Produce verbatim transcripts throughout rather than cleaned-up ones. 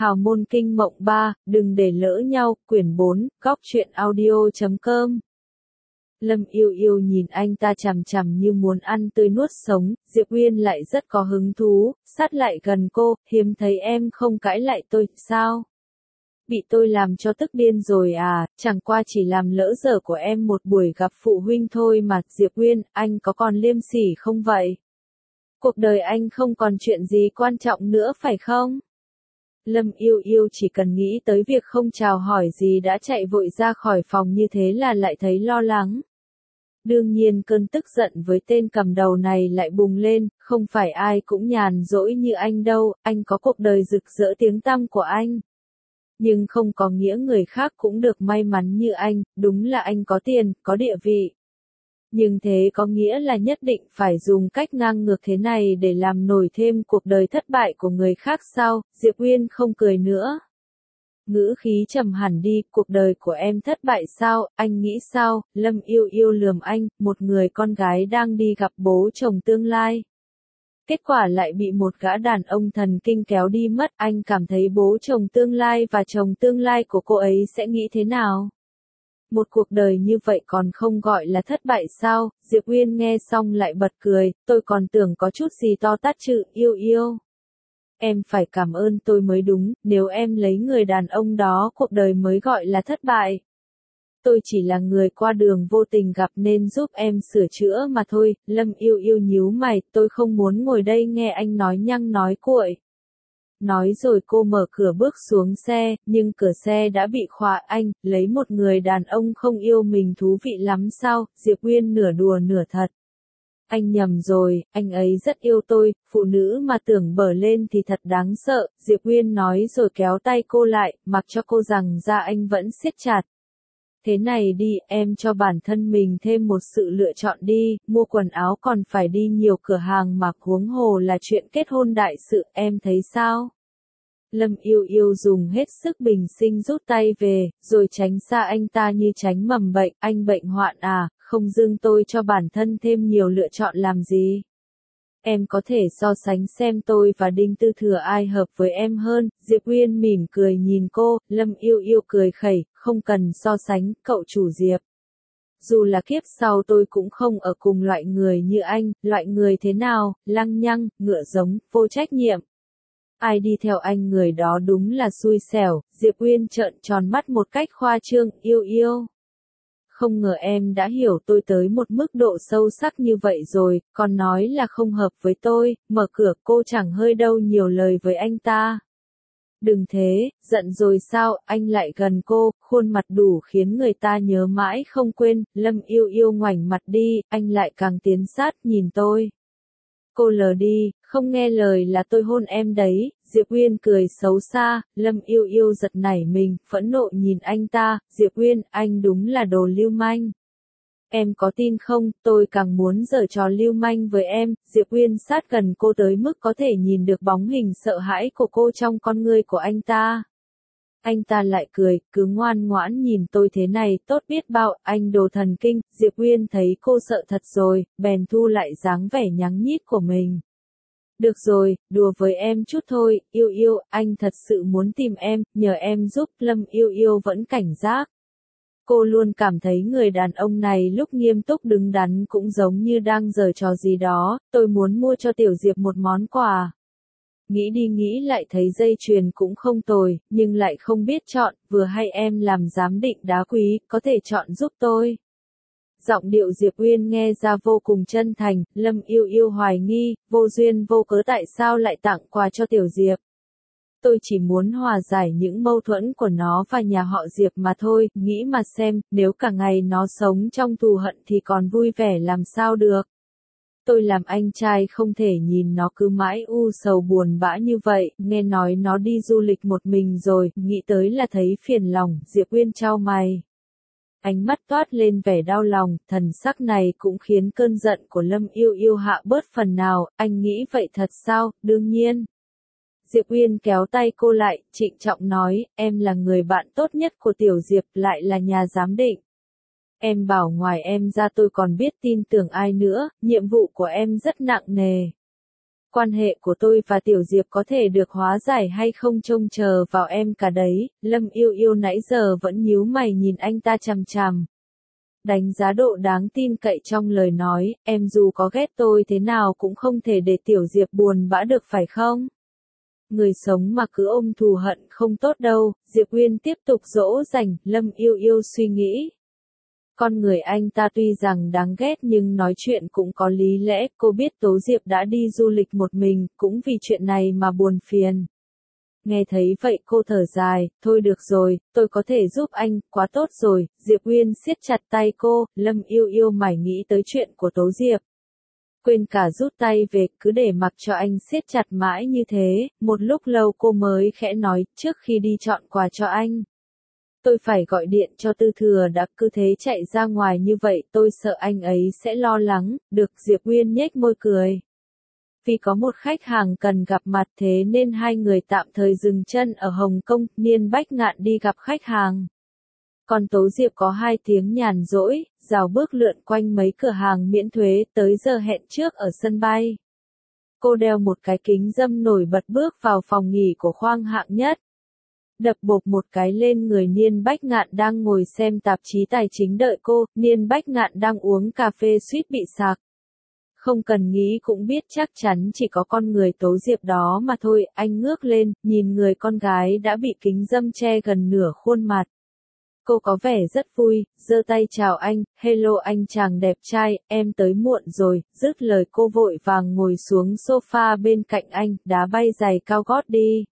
Hào môn kinh mộng ba, đừng để lỡ nhau, quyển bốn, góc truyện audio chấm com. Lâm Yêu Yêu nhìn anh ta chằm chằm như muốn ăn tươi nuốt sống, Diệp Uyên lại rất có hứng thú, sát lại gần cô, hiếm thấy em không cãi lại tôi, sao? Bị tôi làm cho tức điên rồi à, chẳng qua chỉ làm lỡ giờ của em một buổi gặp phụ huynh thôi mà, Diệp Uyên, anh có còn liêm sỉ không vậy? Cuộc đời anh không còn chuyện gì quan trọng nữa phải không? Lâm Yêu Yêu chỉ cần nghĩ tới việc không chào hỏi gì đã chạy vội ra khỏi phòng như thế là lại thấy lo lắng. Đương nhiên cơn tức giận với tên cầm đầu này lại bùng lên, không phải ai cũng nhàn rỗi như anh đâu, anh có cuộc đời rực rỡ tiếng tăm của anh. Nhưng không có nghĩa người khác cũng được may mắn như anh, đúng là anh có tiền, có địa vị. Nhưng thế có nghĩa là nhất định phải dùng cách ngang ngược thế này để làm nổi thêm cuộc đời thất bại của người khác sao? Diệp Uyên không cười nữa. Ngữ khí trầm hẳn đi, cuộc đời của em thất bại sao, anh nghĩ sao? Lâm Yêu Yêu lườm anh, một người con gái đang đi gặp bố chồng tương lai. Kết quả lại bị một gã đàn ông thần kinh kéo đi mất, anh cảm thấy bố chồng tương lai và chồng tương lai của cô ấy sẽ nghĩ thế nào? Một cuộc đời như vậy còn không gọi là thất bại sao? Diệp Uyên nghe xong lại bật cười, tôi còn tưởng có chút gì to tát chứ, Yêu Yêu. Em phải cảm ơn tôi mới đúng, nếu em lấy người đàn ông đó cuộc đời mới gọi là thất bại. Tôi chỉ là người qua đường vô tình gặp nên giúp em sửa chữa mà thôi. Lâm Yêu Yêu nhíu mày, tôi không muốn ngồi đây nghe anh nói nhăng nói cuội. Nói rồi cô mở cửa bước xuống xe, nhưng cửa xe đã bị khóa. Anh, lấy một người đàn ông không yêu mình thú vị lắm sao? Diệp Uyên nửa đùa nửa thật. Anh nhầm rồi, anh ấy rất yêu tôi, phụ nữ mà tưởng bở lên thì thật đáng sợ, Diệp Uyên nói rồi kéo tay cô lại, mặc cho cô rằng ra anh vẫn siết chặt. Thế này đi, em cho bản thân mình thêm một sự lựa chọn đi, mua quần áo còn phải đi nhiều cửa hàng mà, huống hồ là chuyện kết hôn đại sự, em thấy sao? Lâm Yêu Yêu dùng hết sức bình sinh rút tay về, rồi tránh xa anh ta như tránh mầm bệnh, anh bệnh hoạn à, không dưng tôi cho bản thân thêm nhiều lựa chọn làm gì. Em có thể so sánh xem tôi và Đinh Tư Thừa ai hợp với em hơn, Diệp Uyên mỉm cười nhìn cô, Lâm Yêu Yêu cười khẩy, không cần so sánh, cậu chủ Diệp. Dù là kiếp sau tôi cũng không ở cùng loại người như anh, loại người thế nào, lăng nhăng, ngựa giống, vô trách nhiệm. Ai đi theo anh người đó đúng là xui xẻo, Diệp Uyên trợn tròn mắt một cách khoa trương, Yêu Yêu. Không ngờ em đã hiểu tôi tới một mức độ sâu sắc như vậy rồi, còn nói là không hợp với tôi, mở cửa cô chẳng hơi đâu nhiều lời với anh ta. Đừng thế, giận rồi sao, anh lại gần cô, khuôn mặt đủ khiến người ta nhớ mãi không quên, Lâm Yêu Yêu ngoảnh mặt đi, anh lại càng tiến sát nhìn tôi. Cô lờ đi, không nghe lời là tôi hôn em đấy, Diệp Uyên cười xấu xa, Lâm Yêu Yêu giật nảy mình, phẫn nộ nhìn anh ta, Diệp Uyên, anh đúng là đồ lưu manh. Em có tin không, tôi càng muốn giở trò lưu manh với em, Diệp Uyên sát gần cô tới mức có thể nhìn được bóng hình sợ hãi của cô trong con ngươi của anh ta. Anh ta lại cười, cứ ngoan ngoãn nhìn tôi thế này, tốt biết bao, anh đồ thần kinh, Diệp Uyên thấy cô sợ thật rồi, bèn thu lại dáng vẻ nhắng nhít của mình. Được rồi, đùa với em chút thôi, Yêu Yêu, anh thật sự muốn tìm em, nhờ em giúp, Lâm Yêu Yêu vẫn cảnh giác. Cô luôn cảm thấy người đàn ông này lúc nghiêm túc đứng đắn cũng giống như đang giở trò gì đó, tôi muốn mua cho Tiểu Diệp một món quà. Nghĩ đi nghĩ lại thấy dây chuyền cũng không tồi, nhưng lại không biết chọn, vừa hay em làm giám định đá quý, có thể chọn giúp tôi. Giọng điệu Diệp Uyên nghe ra vô cùng chân thành, Lâm Yêu Yêu hoài nghi, vô duyên vô cớ tại sao lại tặng quà cho Tiểu Diệp. Tôi chỉ muốn hòa giải những mâu thuẫn của nó và nhà họ Diệp mà thôi, nghĩ mà xem, nếu cả ngày nó sống trong thù hận thì còn vui vẻ làm sao được. Tôi làm anh trai không thể nhìn nó cứ mãi u sầu buồn bã như vậy, nghe nói nó đi du lịch một mình rồi, nghĩ tới là thấy phiền lòng, Diệp Uyên chau mày. Ánh mắt toát lên vẻ đau lòng, thần sắc này cũng khiến cơn giận của Lâm Yêu Yêu hạ bớt phần nào, anh nghĩ vậy thật sao, đương nhiên. Diệp Uyên kéo tay cô lại, trịnh trọng nói, em là người bạn tốt nhất của Tiểu Diệp, lại là nhà giám định. Em bảo ngoài em ra tôi còn biết tin tưởng ai nữa, nhiệm vụ của em rất nặng nề. Quan hệ của tôi và Tiểu Diệp có thể được hóa giải hay không trông chờ vào em cả đấy. Lâm Yêu Yêu nãy giờ vẫn nhíu mày nhìn anh ta chằm chằm. Đánh giá độ đáng tin cậy trong lời nói, em dù có ghét tôi thế nào cũng không thể để Tiểu Diệp buồn bã được phải không? Người sống mà cứ ôm thù hận không tốt đâu, Diệp Uyên tiếp tục dỗ dành, Lâm Yêu Yêu suy nghĩ. Con người anh ta tuy rằng đáng ghét nhưng nói chuyện cũng có lý lẽ, cô biết Tố Diệp đã đi du lịch một mình, cũng vì chuyện này mà buồn phiền. Nghe thấy vậy cô thở dài, thôi được rồi, tôi có thể giúp anh, quá tốt rồi, Diệp Uyên siết chặt tay cô, Lâm Yêu Yêu mải nghĩ tới chuyện của Tố Diệp. Quên cả rút tay về, cứ để mặc cho anh siết chặt mãi như thế, một lúc lâu cô mới khẽ nói, trước khi đi chọn quà cho anh. Tôi phải gọi điện cho Tư Thừa đã, cứ thế chạy ra ngoài như vậy, tôi sợ anh ấy sẽ lo lắng, được, Diệp Uyên nhếch môi cười. Vì có một khách hàng cần gặp mặt thế nên hai người tạm thời dừng chân ở Hồng Kông, Niên Bách Ngạn đi gặp khách hàng. Còn Tố Diệp có hai tiếng nhàn rỗi, rào bước lượn quanh mấy cửa hàng miễn thuế tới giờ hẹn trước ở sân bay. Cô đeo một cái kính râm nổi bật bước vào phòng nghỉ của khoang hạng nhất. Đập bộp một cái lên người Niên Bách Ngạn đang ngồi xem tạp chí tài chính đợi cô, Niên Bách Ngạn đang uống cà phê suýt bị sạc. Không cần nghĩ cũng biết chắc chắn chỉ có con người Tố Diệp đó mà thôi, anh ngước lên, nhìn người con gái đã bị kính râm che gần nửa khuôn mặt. Cô có vẻ rất vui, giơ tay chào anh, hello anh chàng đẹp trai, em tới muộn rồi, dứt lời cô vội vàng ngồi xuống sofa bên cạnh anh, đá bay giày cao gót đi.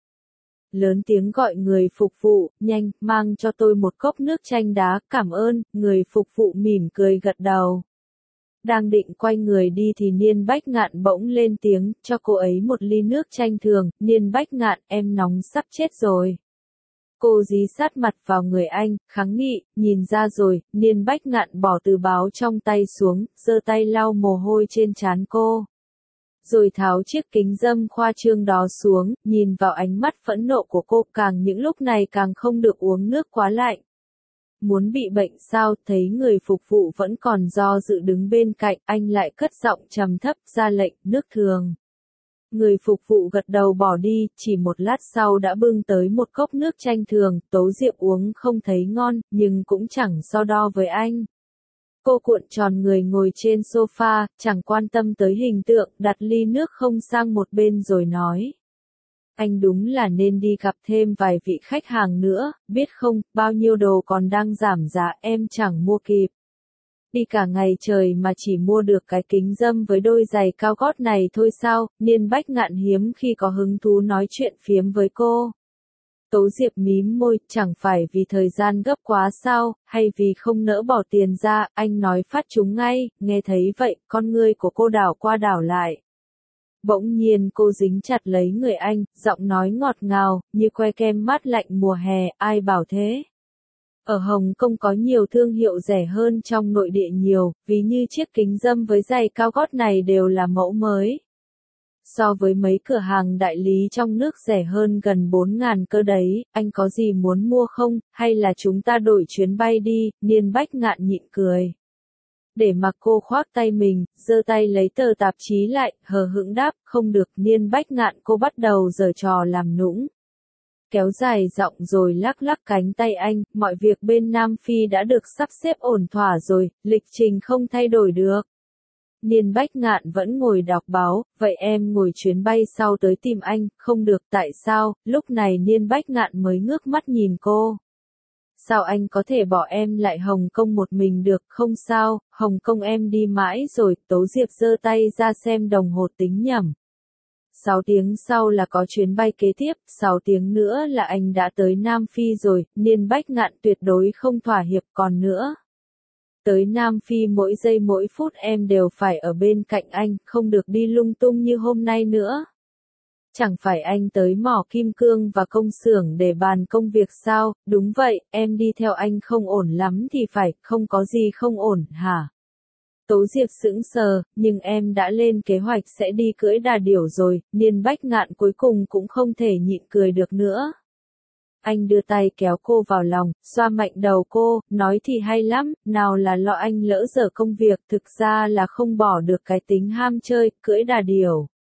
Lớn tiếng gọi người phục vụ, nhanh, mang cho tôi một cốc nước chanh đá, cảm ơn, người phục vụ mỉm cười gật đầu. Đang định quay người đi thì Niên Bách Ngạn bỗng lên tiếng, cho cô ấy một ly nước chanh thường, Niên Bách Ngạn, em nóng sắp chết rồi. Cô dí sát mặt vào người anh, kháng nghị, nhìn ra rồi, Niên Bách Ngạn bỏ tờ báo trong tay xuống, giơ tay lau mồ hôi trên trán cô. Rồi tháo chiếc kính râm khoa trương đó xuống, nhìn vào ánh mắt phẫn nộ của cô, càng những lúc này càng không được uống nước quá lạnh. Muốn bị bệnh sao, thấy người phục vụ vẫn còn do dự đứng bên cạnh, anh lại cất giọng trầm thấp ra lệnh, nước thường. Người phục vụ gật đầu bỏ đi, chỉ một lát sau đã bưng tới một cốc nước chanh thường, Tố Diệp uống không thấy ngon, nhưng cũng chẳng so đo với anh. Cô cuộn tròn người ngồi trên sofa, chẳng quan tâm tới hình tượng, đặt ly nước không sang một bên rồi nói. Anh đúng là nên đi gặp thêm vài vị khách hàng nữa, biết không, bao nhiêu đồ còn đang giảm giá em chẳng mua kịp. Đi cả ngày trời mà chỉ mua được cái kính râm với đôi giày cao gót này thôi sao, Niên Bách Ngạn hiếm khi có hứng thú nói chuyện phiếm với cô. Tố Diệp mím môi, chẳng phải vì thời gian gấp quá sao, hay vì không nỡ bỏ tiền ra, anh nói phát chúng ngay, nghe thấy vậy, con ngươi của cô đảo qua đảo lại. Bỗng nhiên cô dính chặt lấy người anh, giọng nói ngọt ngào, như que kem mát lạnh mùa hè, ai bảo thế. Ở Hồng Kông có nhiều thương hiệu rẻ hơn trong nội địa nhiều, ví như chiếc kính râm với giày cao gót này đều là mẫu mới. So với mấy cửa hàng đại lý trong nước rẻ hơn gần bốn ngàn cơ đấy, anh có gì muốn mua không, hay là chúng ta đổi chuyến bay đi, Niên Bách Ngạn nhịn cười. Để mặc cô khoác tay mình, giơ tay lấy tờ tạp chí lại, hờ hững đáp, không được, Niên Bách Ngạn cô bắt đầu giở trò làm nũng. Kéo dài giọng rồi lắc lắc cánh tay anh, mọi việc bên Nam Phi đã được sắp xếp ổn thỏa rồi, lịch trình không thay đổi được. Niên Bách Ngạn vẫn ngồi đọc báo, vậy em ngồi chuyến bay sau tới tìm anh, không được, tại sao, lúc này Niên Bách Ngạn mới ngước mắt nhìn cô. Sao anh có thể bỏ em lại Hồng Kông một mình được, không sao, Hồng Kông em đi mãi rồi, Tố Diệp giơ tay ra xem đồng hồ tính nhầm. sáu tiếng sau là có chuyến bay kế tiếp, sáu tiếng nữa là anh đã tới Nam Phi rồi, Niên Bách Ngạn tuyệt đối không thỏa hiệp còn nữa. Tới Nam Phi mỗi giây mỗi phút em đều phải ở bên cạnh anh, không được đi lung tung như hôm nay nữa. Chẳng phải anh tới mỏ kim cương và công xưởng để bàn công việc sao, đúng vậy, em đi theo anh không ổn lắm thì phải, không có gì không ổn, hả? Tố Diệp sững sờ, nhưng em đã lên kế hoạch sẽ đi cưỡi đà điểu rồi, Niên Bách Ngạn cuối cùng cũng không thể nhịn cười được nữa. Anh đưa tay kéo cô vào lòng, xoa mạnh đầu cô, nói thì hay lắm, nào là lo anh lỡ dở công việc, thực ra là không bỏ được cái tính ham chơi, cưỡi đà điểu.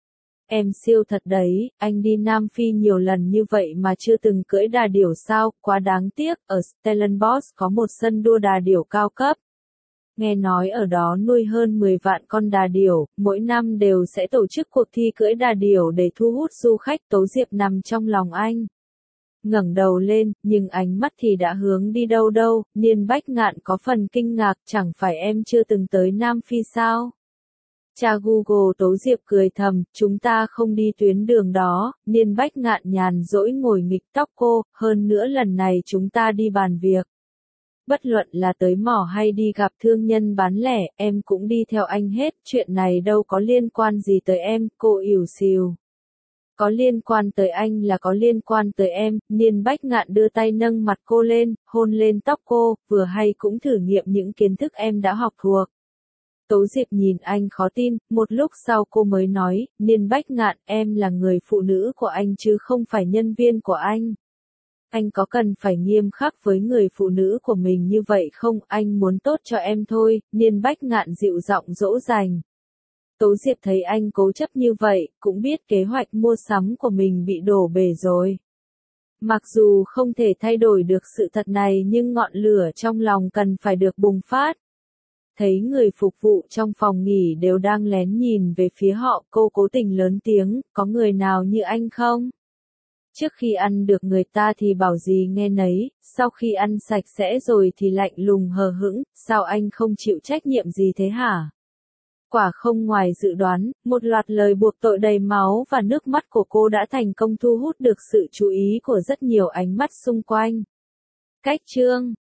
Em siêu thật đấy, anh đi Nam Phi nhiều lần như vậy mà chưa từng cưỡi đà điểu sao, quá đáng tiếc, ở Stellenbosch có một sân đua đà điểu cao cấp. Nghe nói ở đó nuôi hơn mười vạn con đà điểu, mỗi năm đều sẽ tổ chức cuộc thi cưỡi đà điểu để thu hút du khách. Tố Diệp nằm trong lòng anh. Ngẩng đầu lên, nhưng ánh mắt thì đã hướng đi đâu đâu, Niên Bách Ngạn có phần kinh ngạc, chẳng phải em chưa từng tới Nam Phi sao? Cha Google. Tố Diệp cười thầm, chúng ta không đi tuyến đường đó. Niên Bách Ngạn nhàn rỗi ngồi nghịch tóc cô, hơn nữa lần này chúng ta đi bàn việc. Bất luận là tới mỏ hay đi gặp thương nhân bán lẻ, em cũng đi theo anh hết, chuyện này đâu có liên quan gì tới em, cô ỉu xìu. Có liên quan tới anh là có liên quan tới em. Niên Bách Ngạn đưa tay nâng mặt cô lên, hôn lên tóc cô, vừa hay cũng thử nghiệm những kiến thức em đã học thuộc. Tố Diệp nhìn anh khó tin, một lúc sau cô mới nói, Niên Bách Ngạn, em là người phụ nữ của anh chứ không phải nhân viên của anh. Anh có cần phải nghiêm khắc với người phụ nữ của mình như vậy không? Anh muốn tốt cho em thôi. Niên Bách Ngạn dịu giọng dỗ dành. Tố Diệp thấy anh cố chấp như vậy, cũng biết kế hoạch mua sắm của mình bị đổ bể rồi. Mặc dù không thể thay đổi được sự thật này nhưng ngọn lửa trong lòng cần phải được bùng phát. Thấy người phục vụ trong phòng nghỉ đều đang lén nhìn về phía họ, cô cố tình lớn tiếng, có người nào như anh không? Trước khi ăn được người ta thì bảo gì nghe nấy, sau khi ăn sạch sẽ rồi thì lạnh lùng hờ hững, sao anh không chịu trách nhiệm gì thế hả? Quả không ngoài dự đoán, một loạt lời buộc tội đầy máu và nước mắt của cô đã thành công thu hút được sự chú ý của rất nhiều ánh mắt xung quanh. Cách chương